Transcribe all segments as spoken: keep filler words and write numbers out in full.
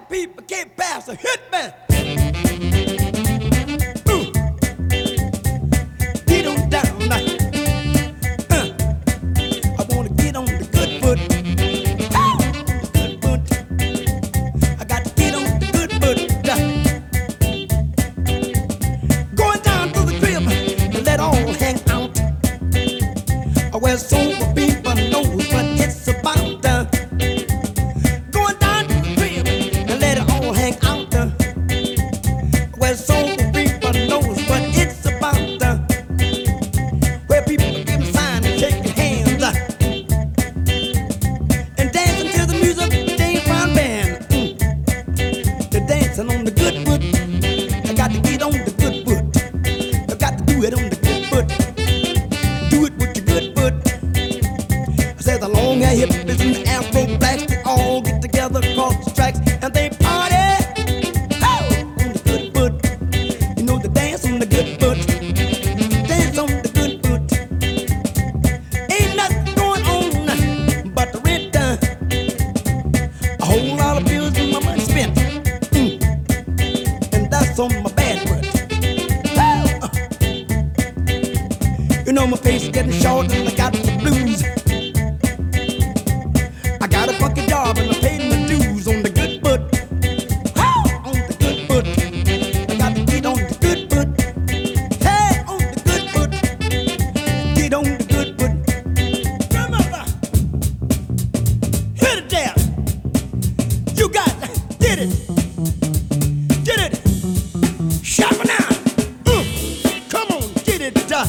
people can't pass a hit man. Ooh. Get on down now. Uh. I wanna get on the good foot. Ow! Good foot. I got to get on the good foot. Going down to the crib and let all hang out. Where sober people knows what it's about. Uh. Going down to the crib and let it all hang out. Uh. Where sober people knows what it's about. Uh. Where people give a sign and shaking hands. Uh. And dancing to the music, James Brown band. Mm. They're dancing on the good foot. I got to get on the good foot. I got to do it on the good foot. Do it with your good foot. I said the long hair hippies and the afro blacks, they all get together across the tracks and they party. Oh, on the good foot. You know the dance on the good foot. Dance on the good foot. Ain't nothing going on but the rent done. A whole lot of bills and my money spent. Mm. And that's on my bad foot. You know my face is getting short and I got the blues. I got a funky job and I paid my dues on the good foot. Oh, on the good foot. I got to get on the good foot. Hey, on the good foot. Get on the good foot. Come on, hit it down. You got it. Did it. Did it. Shut me now. Mm. Come on, get it done.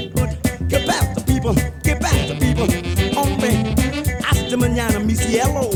Mañana, mi cielo.